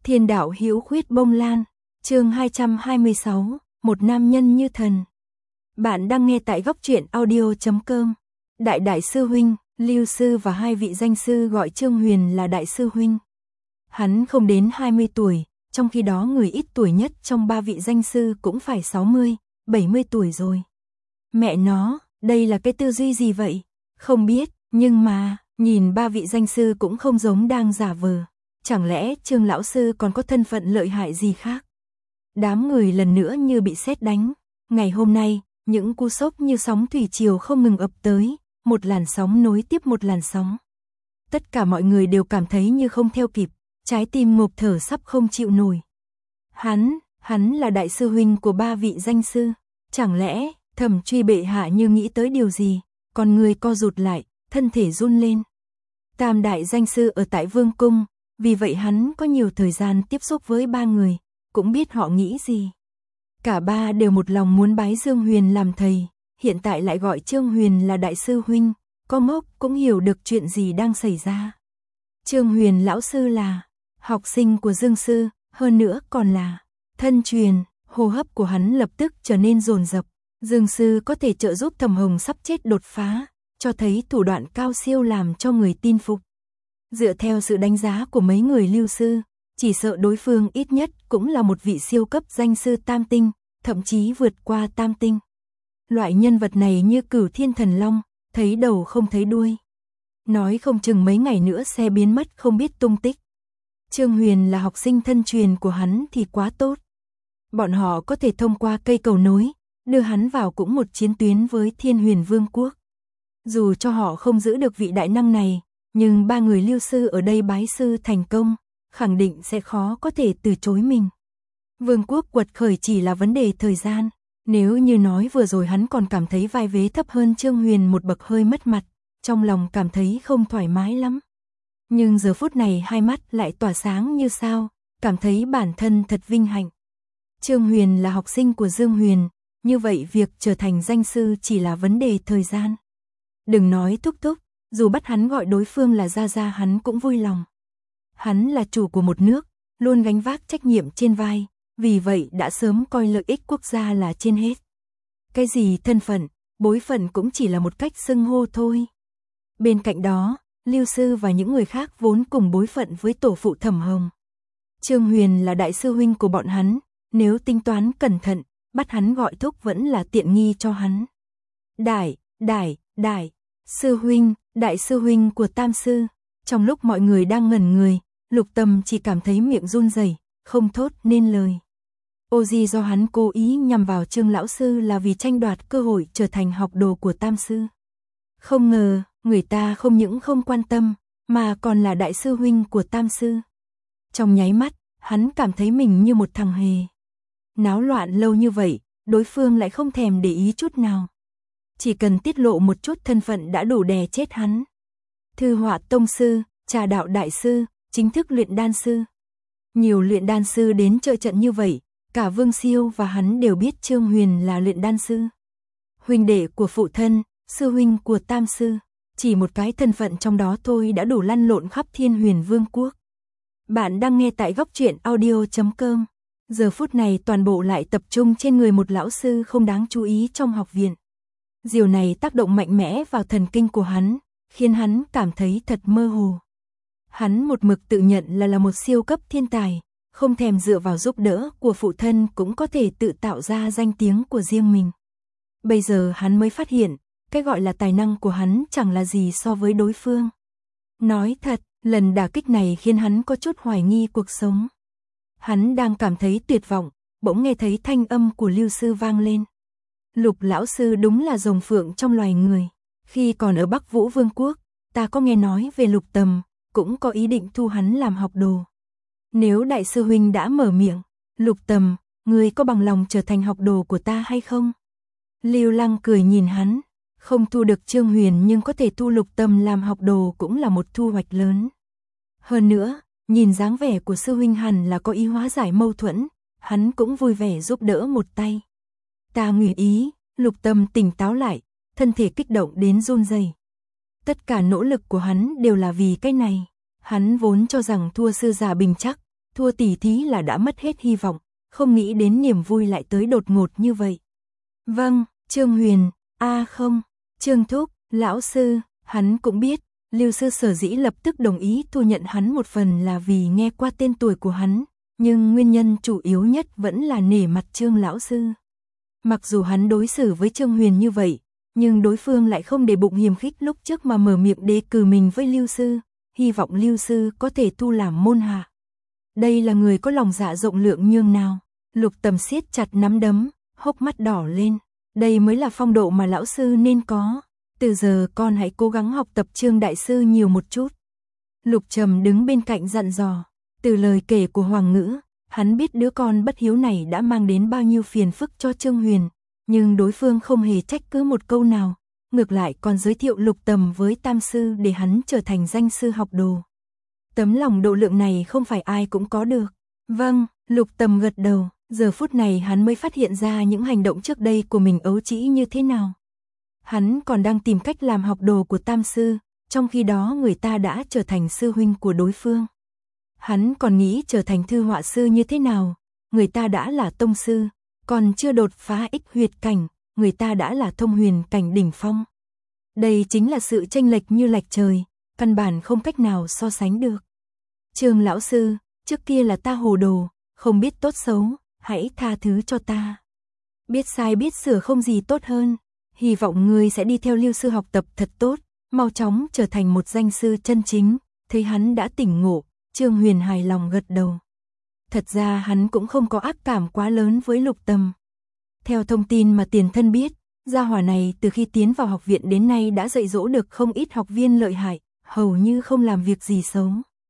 Thiên đạo hữu khuyết bông lan, chương 226, một nam nhân như thần. Bạn đang nghe tại góc truyện audio.com. Đại sư huynh, Lưu sư và hai vị danh sư gọi Trương Huyền là đại sư huynh. Hắn không đến 20 tuổi, trong khi đó người ít tuổi nhất trong ba vị danh sư cũng phải 60, 70 tuổi rồi. Mẹ nó, đây là cái tư duy gì vậy? Không biết, nhưng mà, nhìn ba vị danh sư cũng không giống đang giả vờ. Chẳng lẽ Trương lão sư còn có thân phận lợi hại gì khác? Đám người lần nữa như bị sét đánh. Ngày hôm nay, những cú sốc như sóng thủy triều không ngừng ập tới, một làn sóng nối tiếp một làn sóng. Tất cả mọi người đều cảm thấy như không theo kịp, trái tim ngộp thở sắp không chịu nổi. Hắn là đại sư huynh của ba vị danh sư. Chẳng lẽ, Thẩm Truy bệ hạ như nghĩ tới điều gì, còn người co rụt lại, thân thể run lên. Tam đại danh sư ở tại Vương cung, vì vậy hắn có nhiều thời gian tiếp xúc với ba người, cũng biết họ nghĩ gì. Cả ba đều một lòng muốn bái Dương Huyền làm thầy, hiện tại lại gọi Trương Huyền là đại sư huynh, có ngốc cũng hiểu được chuyện gì đang xảy ra. Trương Huyền lão sư là học sinh của Dương sư, hơn nữa còn là thân truyền, hô hấp của hắn lập tức trở nên dồn dập. Dương sư có thể trợ giúp Thẩm Hồng sắp chết đột phá, cho thấy thủ đoạn cao siêu làm cho người tin phục. Dựa theo sự đánh giá của mấy người Lưu sư, chỉ sợ đối phương ít nhất cũng là một vị siêu cấp danh sư tam tinh, thậm chí vượt qua tam tinh. Loại nhân vật này như Cửu Thiên Thần Long, thấy đầu không thấy đuôi. Nói không chừng mấy ngày nữa sẽ biến mất không biết tung tích. Trương Huyền là học sinh thân truyền của hắn thì quá tốt. Bọn họ có thể thông qua cây cầu nối, đưa hắn vào cũng một chiến tuyến với Thiên Huyền Vương quốc. Dù cho họ không giữ được vị đại năng này, nhưng ba người Lưu sư ở đây bái sư thành công, khẳng định sẽ khó có thể từ chối mình. Vương quốc quật khởi chỉ là vấn đề thời gian, nếu như nói vừa rồi hắn còn cảm thấy vai vế thấp hơn Trương Huyền một bậc hơi mất mặt, trong lòng cảm thấy không thoải mái lắm. Nhưng giờ phút này hai mắt lại tỏa sáng như sao, cảm thấy bản thân thật vinh hạnh. Trương Huyền là học sinh của Dương Huyền, như vậy việc trở thành danh sư chỉ là vấn đề thời gian. Đừng nói thúc thúc, dù bắt hắn gọi đối phương là gia gia hắn cũng vui lòng. Hắn là chủ của một nước, luôn gánh vác trách nhiệm trên vai, vì vậy đã sớm coi lợi ích quốc gia là trên hết. Cái gì thân phận, bối phận cũng chỉ là một cách xưng hô thôi. Bên cạnh đó, Lưu sư và những người khác vốn cùng bối phận với tổ phụ Thẩm Hồng. Trương Huyền là đại sư huynh của bọn hắn, nếu tính toán cẩn thận, bắt hắn gọi thúc vẫn là tiện nghi cho hắn. Đại sư huynh, đại sư huynh của tam sư. Trong lúc mọi người đang ngẩn người, Lục Tâm chỉ cảm thấy miệng run rẩy, không thốt nên lời. Ô gì do hắn cố ý nhằm vào Trương lão sư là vì tranh đoạt cơ hội trở thành học đồ của tam sư. Không ngờ, người ta không những không quan tâm, mà còn là đại sư huynh của tam sư. Trong nháy mắt, hắn cảm thấy mình như một thằng hề. Náo loạn lâu như vậy, đối phương lại không thèm để ý chút nào. Chỉ cần tiết lộ một chút thân phận đã đủ đè chết hắn. Thư họa tông sư, trà đạo đại sư, chính thức luyện đan sư. Nhiều luyện đan sư đến trợ trận như vậy, cả Vương Siêu và hắn đều biết Trương Huyền là luyện đan sư. Huynh đệ của phụ thân, sư huynh của tam sư, chỉ một cái thân phận trong đó thôi đã đủ lăn lộn khắp Thiên Huyền Vương quốc. Bạn đang nghe tại góc truyện audio.com. Giờ phút này toàn bộ lại tập trung trên người một lão sư không đáng chú ý trong học viện. Điều này tác động mạnh mẽ vào thần kinh của hắn, khiến hắn cảm thấy thật mơ hồ. Hắn một mực tự nhận là một siêu cấp thiên tài, không thèm dựa vào giúp đỡ của phụ thân cũng có thể tự tạo ra danh tiếng của riêng mình. Bây giờ hắn mới phát hiện, cái gọi là tài năng của hắn chẳng là gì so với đối phương. Nói thật, lần đả kích này khiến hắn có chút hoài nghi cuộc sống. Hắn đang cảm thấy tuyệt vọng, bỗng nghe thấy thanh âm của Lưu sư vang lên. Lục lão sư đúng là rồng phượng trong loài người. Khi còn ở Bắc Vũ Vương quốc, ta có nghe nói về Lục Tầm, cũng có ý định thu hắn làm học đồ. Nếu đại sư huynh đã mở miệng, Lục Tầm, ngươi có bằng lòng trở thành học đồ của ta hay không? Lưu Lăng cười nhìn hắn, không thu được Trương Huyền nhưng có thể thu Lục Tầm làm học đồ cũng là một thu hoạch lớn. Hơn nữa, nhìn dáng vẻ của sư huynh hẳn là có ý hóa giải mâu thuẫn, hắn cũng vui vẻ giúp đỡ một tay. Ta nguyện ý. Lục Tâm tỉnh táo lại, thân thể kích động đến run rẩy. Tất cả nỗ lực của hắn đều là vì cái này. Hắn vốn cho rằng thua sư giả bình chắc, thua tỉ thí là đã mất hết hy vọng, không nghĩ đến niềm vui lại tới đột ngột như vậy. Vâng, Trương Huyền, không, Trương Thúc, lão sư, hắn cũng biết, Lưu sư sở dĩ lập tức đồng ý thu nhận hắn một phần là vì nghe qua tên tuổi của hắn, nhưng nguyên nhân chủ yếu nhất vẫn là nể mặt Trương lão sư. Mặc dù hắn đối xử với Trương Huyền như vậy, nhưng đối phương lại không để bụng hiềm khích lúc trước mà mở miệng đề cử mình với Lưu sư, hy vọng Lưu sư có thể thu làm môn hạ. Đây là người có lòng dạ rộng lượng nhường nào. Lục Tầm siết chặt nắm đấm, hốc mắt đỏ lên. Đây mới là phong độ mà lão sư nên có. Từ giờ con hãy cố gắng học tập Trương đại sư nhiều một chút. Lục Trầm đứng bên cạnh dặn dò. Từ lời kể của Hoàng Ngữ, hắn biết đứa con bất hiếu này đã mang đến bao nhiêu phiền phức cho Trương Huyền, nhưng đối phương không hề trách cứ một câu nào, ngược lại còn giới thiệu Lục Tầm với Tam sư để hắn trở thành danh sư học đồ. Tấm lòng độ lượng này không phải ai cũng có được. Vâng, Lục Tầm gật đầu, giờ phút này hắn mới phát hiện ra những hành động trước đây của mình ấu trĩ như thế nào. Hắn còn đang tìm cách làm học đồ của Tam sư, trong khi đó người ta đã trở thành sư huynh của đối phương. Hắn còn nghĩ trở thành thư họa sư như thế nào, người ta đã là tông sư, còn chưa đột phá ích huyệt cảnh, người ta đã là thông huyền cảnh đỉnh phong. Đây chính là sự chênh lệch như lệch trời, căn bản không cách nào so sánh được. Trương lão sư, trước kia là ta hồ đồ, không biết tốt xấu, hãy tha thứ cho ta. Biết sai biết sửa không gì tốt hơn, hy vọng ngươi sẽ đi theo Lưu sư học tập thật tốt, mau chóng trở thành một danh sư chân chính. Thấy hắn đã tỉnh ngộ, Trương Huyền hài lòng gật đầu. Thật ra hắn cũng không có ác cảm quá lớn với Lục Tầm. Theo thông tin mà tiền thân biết, gia hỏa này từ khi tiến vào học viện đến nay đã dạy dỗ được không ít học viên lợi hại, hầu như không làm việc gì xấu.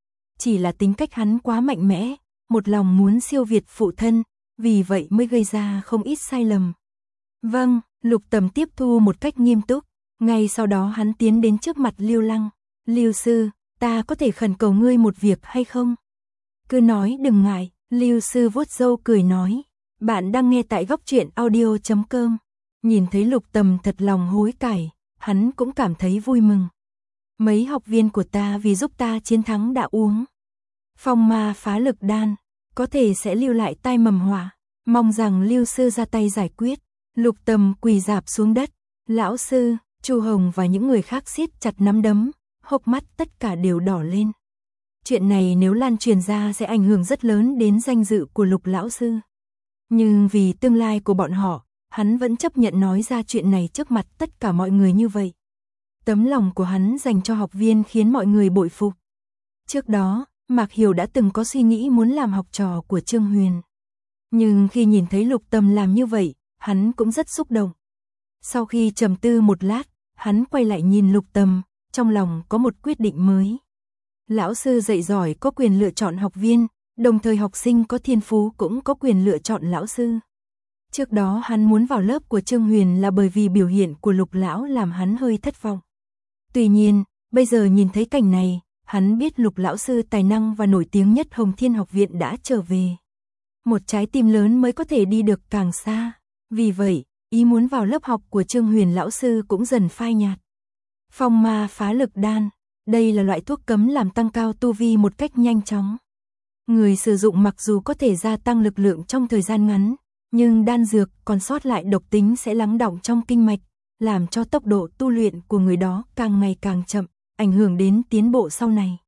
Chỉ là tính cách hắn quá mạnh mẽ, một lòng muốn siêu việt phụ thân, vì vậy mới gây ra không ít sai lầm. Vâng, Lục Tầm tiếp thu một cách nghiêm túc, ngay sau đó hắn tiến đến trước mặt Lưu Lăng. Lưu sư, ta có thể khẩn cầu ngươi một việc hay không? Cứ nói đừng ngại, Lưu sư vuốt râu cười nói. Bạn đang nghe tại góc truyện audio.com. Nhìn thấy Lục Tầm thật lòng hối cải, hắn cũng cảm thấy vui mừng. Mấy học viên của ta vì giúp ta chiến thắng đã uống phong ma phá lực đan, có thể sẽ lưu lại tai mầm họa, mong rằng Lưu sư ra tay giải quyết. Lục Tầm quỳ rạp xuống đất, lão sư, Chu Hồng và những người khác siết chặt nắm đấm, hốc mắt tất cả đều đỏ lên. Chuyện này nếu lan truyền ra sẽ ảnh hưởng rất lớn đến danh dự của Lục lão sư. Nhưng vì tương lai của bọn họ, hắn vẫn chấp nhận nói ra chuyện này trước mặt tất cả mọi người như vậy. Tấm lòng của hắn dành cho học viên khiến mọi người bội phục. Trước đó, Mạc Hiểu đã từng có suy nghĩ muốn làm học trò của Trương Huyền. Nhưng khi nhìn thấy Lục Tầm làm như vậy, hắn cũng rất xúc động. Sau khi trầm tư một lát, hắn quay lại nhìn Lục Tầm, trong lòng có một quyết định mới. Lão sư dạy giỏi có quyền lựa chọn học viên, đồng thời học sinh có thiên phú cũng có quyền lựa chọn lão sư. Trước đó hắn muốn vào lớp của Trương Huyền là bởi vì biểu hiện của Lục lão làm hắn hơi thất vọng. Tuy nhiên, bây giờ nhìn thấy cảnh này, hắn biết Lục lão sư tài năng và nổi tiếng nhất Hồng Thiên học viện đã trở về. Một trái tim lớn mới có thể đi được càng xa. Vì vậy, ý muốn vào lớp học của Trương Huyền lão sư cũng dần phai nhạt. Phong ma phá lực đan, đây là loại thuốc cấm làm tăng cao tu vi một cách nhanh chóng. Người sử dụng mặc dù có thể gia tăng lực lượng trong thời gian ngắn, nhưng đan dược còn sót lại độc tính sẽ lắng đọng trong kinh mạch, làm cho tốc độ tu luyện của người đó càng ngày càng chậm, ảnh hưởng đến tiến bộ sau này.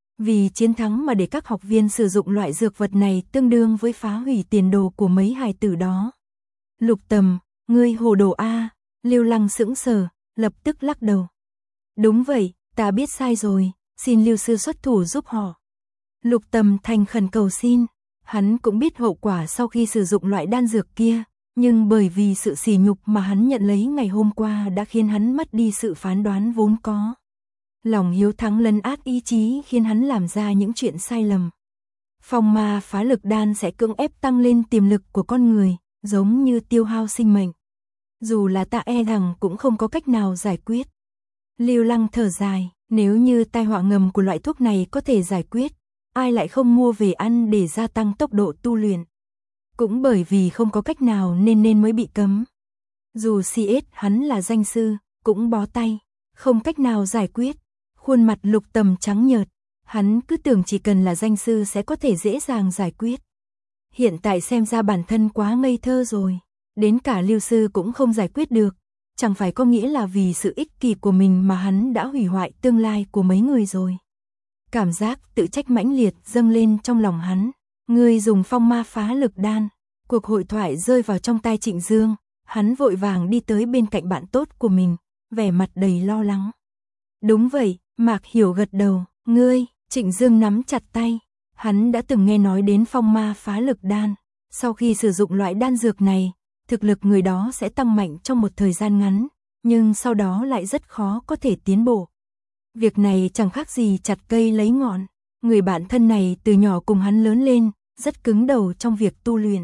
Vì chiến thắng mà để các học viên sử dụng loại dược vật này tương đương với phá hủy tiền đồ của mấy hài tử đó. Lục Tầm, ngươi hồ đồ a. Lưu Lăng sững sờ, lập tức lắc đầu. Đúng vậy, ta biết sai rồi, xin Lưu sư xuất thủ giúp họ. Lục Tầm thành khẩn cầu xin, hắn cũng biết hậu quả sau khi sử dụng loại đan dược kia, nhưng bởi vì sự sỉ nhục mà hắn nhận lấy ngày hôm qua đã khiến hắn mất đi sự phán đoán vốn có. Lòng hiếu thắng lấn át ý chí khiến hắn làm ra những chuyện sai lầm. Phong ma phá lực đan sẽ cưỡng ép tăng lên tiềm lực của con người, giống như tiêu hao sinh mệnh. Dù là ta e rằng cũng không có cách nào giải quyết. Lưu Lăng thở dài, nếu như tai họa ngầm của loại thuốc này có thể giải quyết, ai lại không mua về ăn để gia tăng tốc độ tu luyện. Cũng bởi vì không có cách nào nên mới bị cấm. Dù CS hắn là danh sư, cũng bó tay, không cách nào giải quyết. Khuôn mặt Lục Tầm trắng nhợt, Hắn cứ tưởng chỉ cần là danh sư sẽ có thể dễ dàng giải quyết. Hiện tại xem ra bản thân quá ngây thơ rồi. Đến cả Lưu sư cũng không giải quyết được. Chẳng phải có nghĩa là vì sự ích kỷ của mình mà hắn đã hủy hoại tương lai của mấy người rồi. Cảm giác tự trách mãnh liệt dâng lên trong lòng hắn. Ngươi dùng phong ma phá lực đan. Cuộc hội thoại rơi vào trong tai Trịnh Dương. Hắn vội vàng đi tới bên cạnh bạn tốt của mình, vẻ mặt đầy lo lắng. Đúng vậy, Mạc Hiểu gật đầu. Ngươi, Trịnh Dương nắm chặt tay. Hắn đã từng nghe nói đến phong ma phá lực đan. Sau khi sử dụng loại đan dược này, thực lực người đó sẽ tăng mạnh trong một thời gian ngắn, nhưng sau đó lại rất khó có thể tiến bộ. Việc này chẳng khác gì chặt cây lấy ngọn. Người bạn thân này từ nhỏ cùng hắn lớn lên, rất cứng đầu trong việc tu luyện.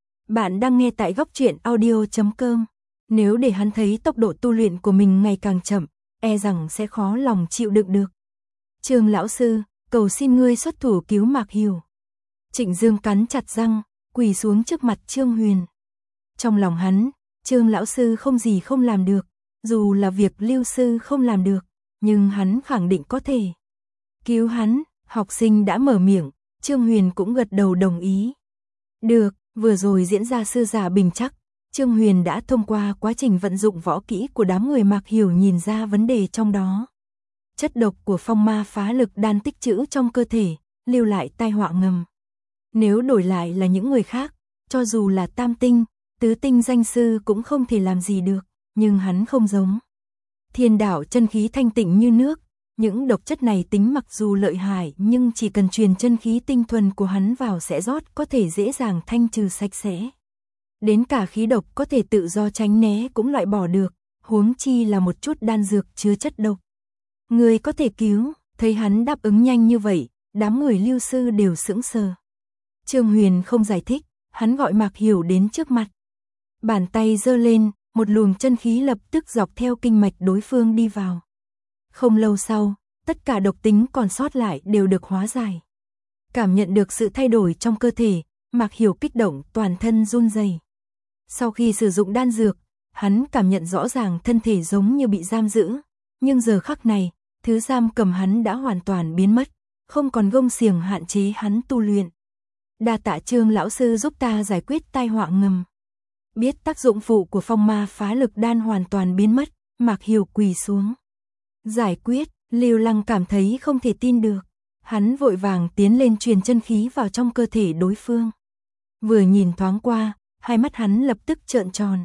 Bạn đang nghe tại Góc Truyện Audio.com. Nếu để hắn thấy tốc độ tu luyện của mình ngày càng chậm, e rằng sẽ khó lòng chịu đựng được. Trương lão sư, cầu xin ngươi xuất thủ cứu Mạc Hiểu. Trịnh Dương cắn chặt răng, quỳ xuống trước mặt Trương Huyền. Trong lòng hắn, Trương lão sư không gì không làm được, dù là việc Lưu sư không làm được, nhưng hắn khẳng định có thể cứu hắn. Học sinh đã mở miệng, Trương Huyền cũng gật đầu đồng ý. Được, vừa rồi diễn ra sư giả bình chắc, Trương Huyền đã thông qua quá trình vận dụng võ kỹ của đám người Mạc Hiểu nhìn ra vấn đề trong đó. Chất độc của phong ma phá lực đan tích trữ trong cơ thể, lưu lại tai họa ngầm. Nếu đổi lại là những người khác, cho dù là tam tinh, tứ tinh danh sư cũng không thể làm gì được, nhưng hắn không giống. Thiên đạo chân khí thanh tịnh như nước, những độc chất này tính mặc dù lợi hại nhưng chỉ cần truyền chân khí tinh thuần của hắn vào sẽ rót có thể dễ dàng thanh trừ sạch sẽ. Đến cả khí độc có thể tự do tránh né cũng loại bỏ được, huống chi là một chút đan dược chứa chất độc. Người có thể cứu, thấy hắn đáp ứng nhanh như vậy, đám người Lưu sư đều sững sờ. Trương Huyền không giải thích, hắn gọi Mạc Hiểu đến trước mặt. Bàn tay giơ lên, một luồng chân khí lập tức dọc theo kinh mạch đối phương đi vào. Không lâu sau, tất cả độc tính còn sót lại đều được hóa giải. Cảm nhận được sự thay đổi trong cơ thể, Mạc Hiểu kích động toàn thân run rẩy. Sau khi sử dụng đan dược, hắn cảm nhận rõ ràng thân thể giống như bị giam giữ. Nhưng giờ khắc này, thứ giam cầm hắn đã hoàn toàn biến mất, không còn gông xiềng hạn chế hắn tu luyện. Đa tạ Trương lão sư giúp ta giải quyết tai họa ngầm. Biết tác dụng phụ của phong ma phá lực đan hoàn toàn biến mất, Mạc Hiểu quỳ xuống. Giải quyết, Lưu Lăng cảm thấy không thể tin được. Hắn vội vàng tiến lên truyền chân khí vào trong cơ thể đối phương. Vừa nhìn thoáng qua, hai mắt hắn lập tức trợn tròn.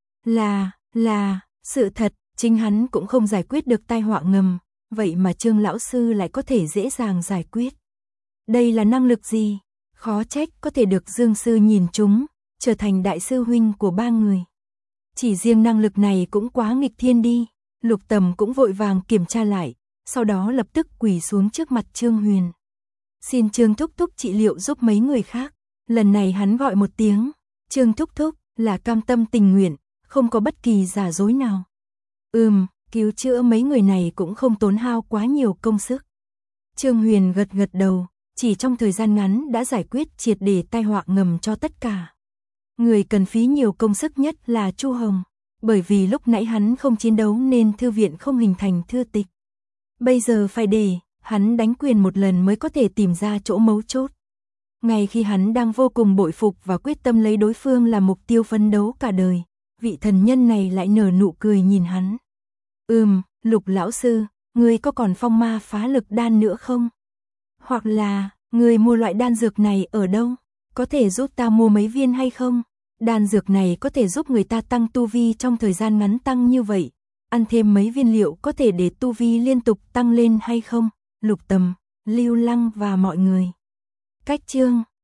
Là, sự thật, chính hắn cũng không giải quyết được tai họa ngầm, vậy mà Trương lão sư lại có thể dễ dàng giải quyết. Đây là năng lực gì? Khó trách có thể được Dương sư nhìn trúng, trở thành đại sư huynh của ba người. Chỉ riêng năng lực này cũng quá nghịch thiên đi. Lục Tầm cũng vội vàng kiểm tra lại, sau đó lập tức quỳ xuống trước mặt Trương Huyền. Xin Trương thúc thúc trị liệu giúp mấy người khác. Lần này hắn gọi một tiếng, Trương thúc thúc là cam tâm tình nguyện, không có bất kỳ giả dối nào. Cứu chữa mấy người này cũng không tốn hao quá nhiều công sức. Trương Huyền gật gật đầu, chỉ trong thời gian ngắn đã giải quyết triệt để tai họa ngầm cho tất cả. Người cần phí nhiều công sức nhất là Chu Hồng, bởi vì lúc nãy hắn không chiến đấu nên thư viện không hình thành thư tịch. Bây giờ phải để hắn đánh quyền một lần mới có thể tìm ra chỗ mấu chốt. Ngay khi hắn đang vô cùng bội phục và quyết tâm lấy đối phương làm mục tiêu phấn đấu cả đời, vị thần nhân này lại nở nụ cười nhìn hắn. Lục lão sư, ngươi có còn phong ma phá lực đan nữa không? Hoặc là, ngươi mua loại đan dược này ở đâu? Có thể giúp ta mua mấy viên hay không? Đan dược này có thể giúp người ta tăng tu vi trong thời gian ngắn tăng như vậy. Ăn thêm mấy viên liệu có thể để tu vi liên tục tăng lên hay không? Lục Tầm, Lưu Lăng và mọi người. Cách chương